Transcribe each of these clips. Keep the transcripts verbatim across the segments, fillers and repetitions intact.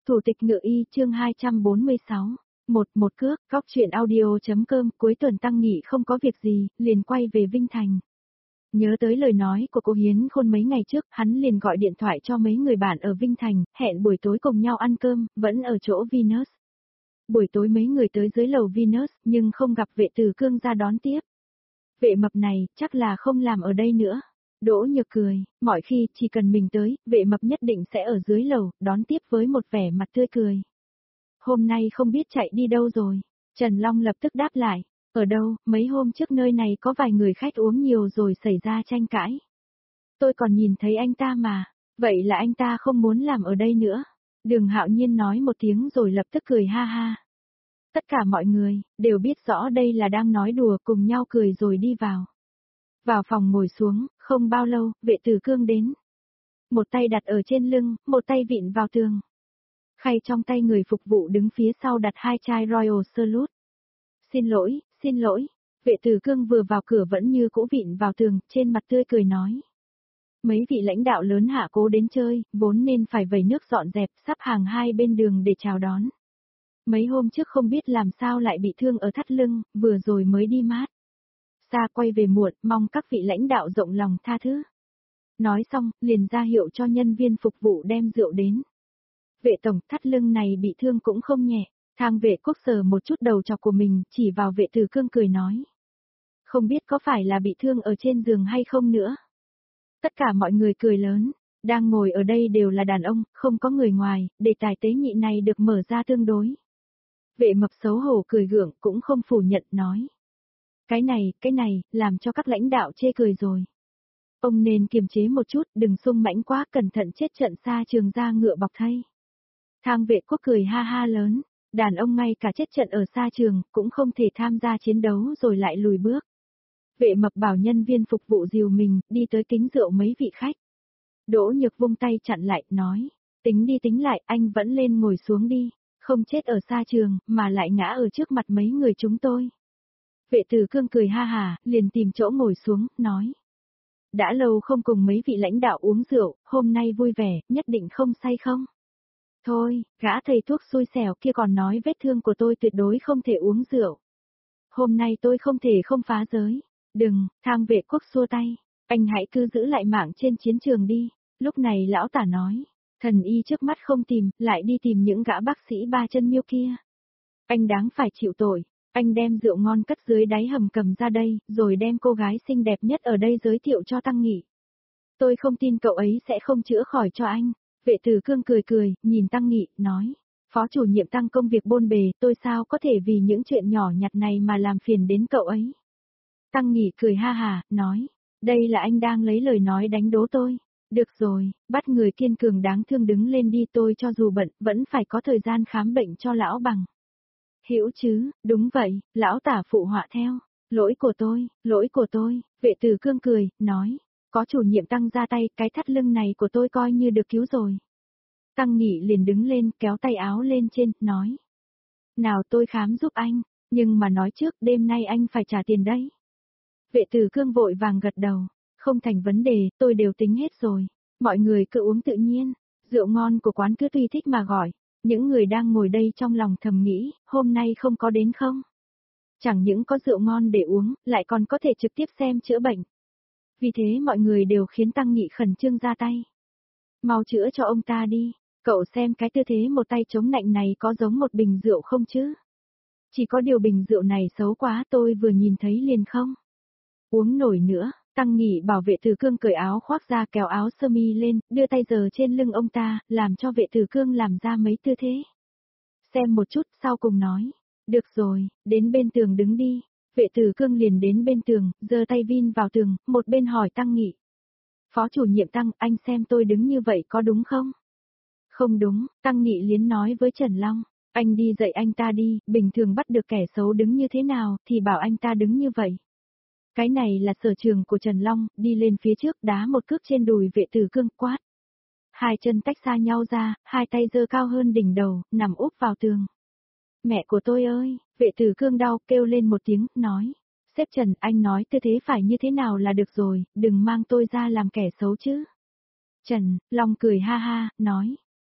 Thủ tịch Ngự Y chương hai trăm bốn mươi sáu. Một, một cước, góc chuyện audio.com, cuối tuần Tăng Nghị không có việc gì, liền quay về Vinh Thành. Nhớ tới lời nói của cô Hiến Khôn mấy ngày trước, hắn liền gọi điện thoại cho mấy người bạn ở Vinh Thành, hẹn buổi tối cùng nhau ăn cơm, vẫn ở chỗ Venus. Buổi tối mấy người tới dưới lầu Venus, nhưng không gặp Vệ Từ Cương ra đón tiếp. Vệ Mập này, chắc là không làm ở đây nữa. Đỗ Nhược cười, mọi khi chỉ cần mình tới, Vệ Mập nhất định sẽ ở dưới lầu, đón tiếp với một vẻ mặt tươi cười. Hôm nay không biết chạy đi đâu rồi. Trần Long lập tức đáp lại, ở đâu, mấy hôm trước nơi này có vài người khách uống nhiều rồi xảy ra tranh cãi. Tôi còn nhìn thấy anh ta mà, vậy là anh ta không muốn làm ở đây nữa. Đường Hạo Nhiên nói một tiếng rồi lập tức cười ha ha. Tất cả mọi người, đều biết rõ đây là đang nói đùa, cùng nhau cười rồi đi vào. Vào phòng ngồi xuống, không bao lâu, Vệ Từ Cương đến. Một tay đặt ở trên lưng, một tay vịn vào tường. Khay trong tay người phục vụ đứng phía sau đặt hai chai Royal Salute. Xin lỗi, xin lỗi. Vệ Từ Cương vừa vào cửa vẫn như cũ vịn vào tường, trên mặt tươi cười nói. Mấy vị lãnh đạo lớn hạ cố đến chơi, vốn nên phải vẩy nước dọn dẹp, sắp hàng hai bên đường để chào đón. Mấy hôm trước không biết làm sao lại bị thương ở thắt lưng, vừa rồi mới đi mát. Xa quay về muộn, mong các vị lãnh đạo rộng lòng tha thứ. Nói xong, liền ra hiệu cho nhân viên phục vụ đem rượu đến. Vệ tổng, thắt lưng này bị thương cũng không nhẹ. Thang Vệ Quốc sờ một chút đầu trọc của mình, chỉ vào Vệ Từ Cương cười nói. Không biết có phải là bị thương ở trên giường hay không nữa. Tất cả mọi người cười lớn, đang ngồi ở đây đều là đàn ông, không có người ngoài, đề tài tế nhị này được mở ra tương đối. Vệ Mập xấu hổ cười gượng, cũng không phủ nhận, nói. Cái này, cái này, làm cho các lãnh đạo chê cười rồi. Ông nên kiềm chế một chút, đừng sung mãnh quá, cẩn thận chết trận xa trường ra ngựa bọc thây. Thang Vệ Quốc cười ha ha lớn, đàn ông ngay cả chết trận ở xa trường, cũng không thể tham gia chiến đấu rồi lại lùi bước. Vệ Mập bảo nhân viên phục vụ dìu mình, đi tới kính rượu mấy vị khách. Đỗ Nhược vung tay chặn lại, nói, tính đi tính lại, anh vẫn lên ngồi xuống đi, không chết ở xa trường, mà lại ngã ở trước mặt mấy người chúng tôi. Vệ Từ Cương cười ha hà, liền tìm chỗ ngồi xuống, nói. Đã lâu không cùng mấy vị lãnh đạo uống rượu, hôm nay vui vẻ, nhất định không say không? Thôi, gã thầy thuốc xui xẻo kia còn nói vết thương của tôi tuyệt đối không thể uống rượu. Hôm nay tôi không thể không phá giới. Đừng, Thang Vệ Quốc xua tay, anh hãy cứ giữ lại mạng trên chiến trường đi. Lúc này lão tả nói, thần y trước mắt không tìm, lại đi tìm những gã bác sĩ ba chân miêu kia. Anh đáng phải chịu tội, anh đem rượu ngon cất dưới đáy hầm cầm ra đây, rồi đem cô gái xinh đẹp nhất ở đây giới thiệu cho Tăng Nghị. Tôi không tin cậu ấy sẽ không chữa khỏi cho anh. Vệ Từ Cương cười cười, nhìn Tăng Nghị, nói, phó chủ nhiệm Tăng công việc bôn bề, tôi sao có thể vì những chuyện nhỏ nhặt này mà làm phiền đến cậu ấy. Tăng Nghị cười ha hà, nói, đây là anh đang lấy lời nói đánh đố tôi. Được rồi, bắt người kiên cường đáng thương đứng lên đi, tôi cho dù bận, vẫn phải có thời gian khám bệnh cho lão bằng. Hiểu chứ, đúng vậy, lão tả phụ họa theo. Lỗi của tôi, lỗi của tôi, Vệ Từ Cương cười, nói, có chủ nhiệm Tăng ra tay, cái thắt lưng này của tôi coi như được cứu rồi. Tăng Nghị liền đứng lên, kéo tay áo lên trên, nói. Nào tôi khám giúp anh, nhưng mà nói trước, đêm nay anh phải trả tiền đấy. Vệ Từ Cương vội vàng gật đầu, không thành vấn đề, tôi đều tính hết rồi. Mọi người cứ uống tự nhiên, rượu ngon của quán cứ tùy thích mà gọi. Những người đang ngồi đây trong lòng thầm nghĩ, hôm nay không có đến không? Chẳng những có rượu ngon để uống, lại còn có thể trực tiếp xem chữa bệnh. Vì thế mọi người đều khiến Tăng Nghị khẩn trương ra tay. Mau chữa cho ông ta đi, cậu xem cái tư thế một tay chống nạnh này có giống một bình rượu không chứ? Chỉ có điều bình rượu này xấu quá, tôi vừa nhìn thấy liền không uống nổi nữa. Tăng Nghị bảo Vệ Từ Cương cởi áo khoác ra, kéo áo sơ mi lên, đưa tay giơ trên lưng ông ta, làm cho Vệ Từ Cương làm ra mấy tư thế. Xem một chút, sau cùng nói, được rồi, đến bên tường đứng đi. Vệ Từ Cương liền đến bên tường, giơ tay vin vào tường, một bên hỏi Tăng Nghị. Phó chủ nhiệm Tăng, anh xem tôi đứng như vậy có đúng không? Không đúng, Tăng Nghị liến nói với Trần Long, anh đi dạy anh ta đi, bình thường bắt được kẻ xấu đứng như thế nào, thì bảo anh ta đứng như vậy. Cái này là sở trường của Trần Long, đi lên phía trước đá một cước trên đùi Vệ Từ Cương, quát. Hai chân tách xa nhau ra, hai tay giơ cao hơn đỉnh đầu, nằm úp vào tường. Mẹ của tôi ơi, Vệ Từ Cương đau, kêu lên một tiếng, nói. Sếp Trần, anh nói tư thế phải như thế nào là được rồi, đừng mang tôi ra làm kẻ xấu chứ. Trần Long cười ha ha, nói.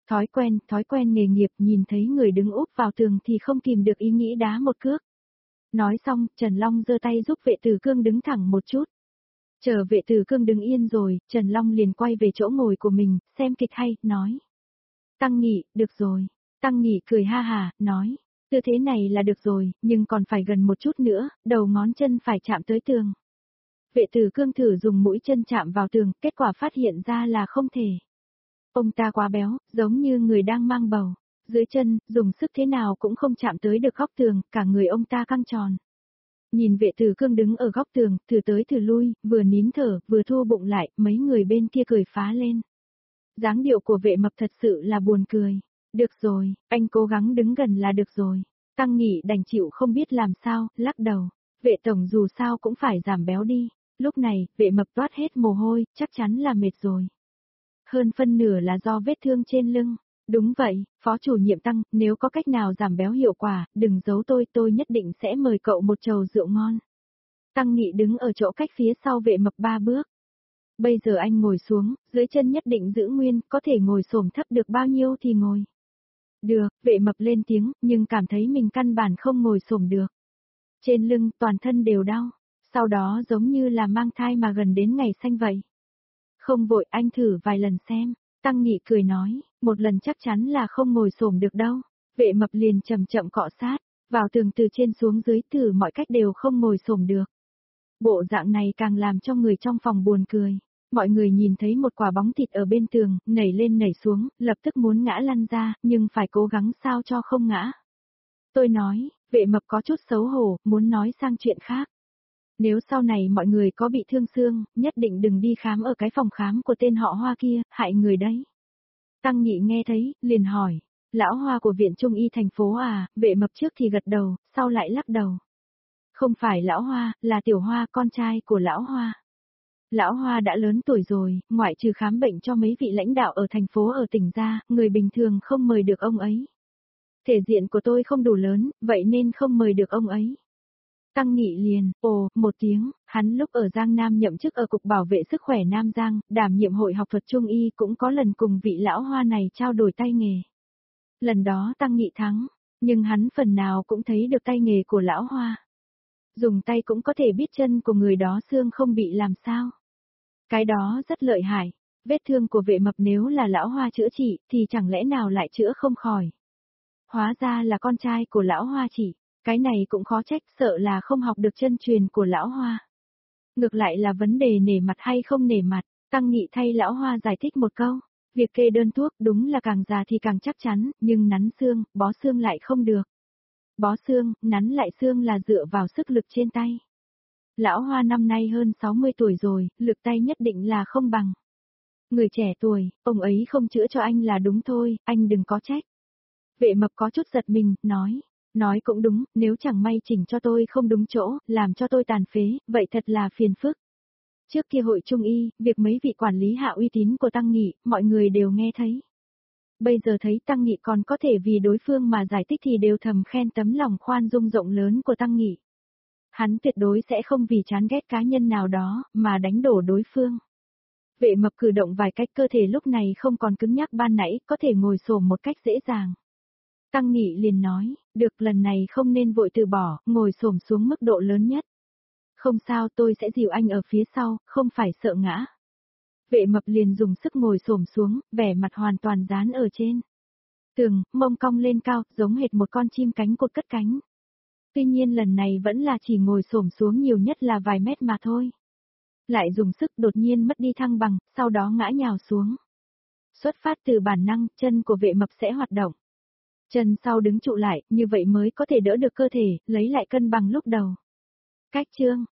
Thói quen, thói quen nghề nghiệp, nhìn thấy người đứng úp vào tường thì không kìm được ý nghĩ đá một cước. Nói xong, Trần Long giơ tay giúp vệ tử cương đứng thẳng một chút. Chờ vệ tử cương đứng yên rồi, Trần Long liền quay về chỗ ngồi của mình, xem kịch hay, nói. Tăng Nghị, được rồi. Tăng Nghị cười ha hà, nói. Tư thế này là được rồi, nhưng còn phải gần một chút nữa, đầu ngón chân phải chạm tới tường. Vệ tử cương thử dùng mũi chân chạm vào tường, kết quả phát hiện ra là không thể. Ông ta quá béo, giống như người đang mang bầu. Dưới chân, dùng sức thế nào cũng không chạm tới được góc tường, cả người ông ta căng tròn. Nhìn vệ tử cương đứng ở góc tường, thử tới thử lui, vừa nín thở, vừa thu bụng lại, mấy người bên kia cười phá lên. Dáng điệu của vệ mập thật sự là buồn cười. Được rồi, anh cố gắng đứng gần là được rồi. Tăng Nghị đành chịu không biết làm sao, lắc đầu. Vệ tổng dù sao cũng phải giảm béo đi. Lúc này, vệ mập toát hết mồ hôi, chắc chắn là mệt rồi. Hơn phân nửa là do vết thương trên lưng. Đúng vậy, phó chủ nhiệm Tăng, nếu có cách nào giảm béo hiệu quả, đừng giấu tôi, tôi nhất định sẽ mời cậu một chầu rượu ngon. Tăng Nghị đứng ở chỗ cách phía sau vệ mập ba bước. Bây giờ anh ngồi xuống, dưới chân nhất định giữ nguyên, có thể ngồi xổm thấp được bao nhiêu thì ngồi. Được, vệ mập lên tiếng, nhưng cảm thấy mình căn bản không ngồi xổm được. Trên lưng, toàn thân đều đau, sau đó giống như là mang thai mà gần đến ngày sanh vậy. Không vội, anh thử vài lần xem. Tăng Nghị cười nói, một lần chắc chắn là không ngồi xổm được đâu. Vệ mập liền chậm chậm cọ sát, vào tường từ trên xuống dưới, thử mọi cách đều không ngồi xổm được. Bộ dạng này càng làm cho người trong phòng buồn cười. Mọi người nhìn thấy một quả bóng thịt ở bên tường, nảy lên nảy xuống, lập tức muốn ngã lăn ra, nhưng phải cố gắng sao cho không ngã. Tôi nói, vệ mập có chút xấu hổ, muốn nói sang chuyện khác. Nếu sau này mọi người có bị thương xương, nhất định đừng đi khám ở cái phòng khám của tên họ Hoa kia, hại người đấy. Tăng Nghị nghe thấy, liền hỏi, lão Hoa của viện Trung y thành phố à, vệ mập trước thì gật đầu, sau lại lắc đầu. Không phải lão Hoa, là tiểu Hoa, con trai của lão Hoa. Lão Hoa đã lớn tuổi rồi, ngoại trừ khám bệnh cho mấy vị lãnh đạo ở thành phố ở tỉnh ra, người bình thường không mời được ông ấy. Thể diện của tôi không đủ lớn, vậy nên không mời được ông ấy. Tăng Nghị liền, ồ, một tiếng, hắn lúc ở Giang Nam nhậm chức ở Cục Bảo vệ Sức khỏe Nam Giang, đảm nhiệm hội học thuật Trung y cũng có lần cùng vị lão Hoa này trao đổi tay nghề. Lần đó Tăng Nghị thắng, nhưng hắn phần nào cũng thấy được tay nghề của lão Hoa. Dùng tay cũng có thể biết chân của người đó xương không bị làm sao. Cái đó rất lợi hại, vết thương của vệ mập nếu là lão Hoa chữa trị thì chẳng lẽ nào lại chữa không khỏi. Hóa ra là con trai của lão Hoa chỉ. Cái này cũng khó trách, sợ là không học được chân truyền của lão Hoa. Ngược lại là vấn đề nể mặt hay không nể mặt, Tăng Nghị thay lão Hoa giải thích một câu. Việc kê đơn thuốc đúng là càng già thì càng chắc chắn, nhưng nắn xương, bó xương lại không được. Bó xương, nắn lại xương là dựa vào sức lực trên tay. Lão Hoa năm nay hơn sáu mươi tuổi rồi, lực tay nhất định là không bằng. Người trẻ tuổi, ông ấy không chữa cho anh là đúng thôi, anh đừng có trách. Vệ mập có chút giật mình, nói. Nói cũng đúng, nếu chẳng may chỉnh cho tôi không đúng chỗ, làm cho tôi tàn phế, vậy thật là phiền phức. Trước kia hội Trung y, việc mấy vị quản lý hạ uy tín của Tăng Nghị, mọi người đều nghe thấy. Bây giờ thấy Tăng Nghị còn có thể vì đối phương mà giải thích thì đều thầm khen tấm lòng khoan dung rộng lớn của Tăng Nghị. Hắn tuyệt đối sẽ không vì chán ghét cá nhân nào đó, mà đánh đổ đối phương. Vệ mập cử động vài cách, cơ thể lúc này không còn cứng nhắc ban nãy, có thể ngồi xổm một cách dễ dàng. Tăng Nghị liền nói, được, lần này không nên vội từ bỏ, ngồi xổm xuống mức độ lớn nhất. Không sao, tôi sẽ dìu anh ở phía sau, không phải sợ ngã. Vệ mập liền dùng sức ngồi xổm xuống, vẻ mặt hoàn toàn dán ở trên tường, mông cong lên cao, giống hệt một con chim cánh cụt cất cánh. Tuy nhiên lần này vẫn là chỉ ngồi xổm xuống nhiều nhất là vài mét mà thôi. Lại dùng sức đột nhiên mất đi thăng bằng, sau đó ngã nhào xuống. Xuất phát từ bản năng, chân của vệ mập sẽ hoạt động. Chân sau đứng trụ lại, như vậy mới có thể đỡ được cơ thể, lấy lại cân bằng lúc đầu. Cách chương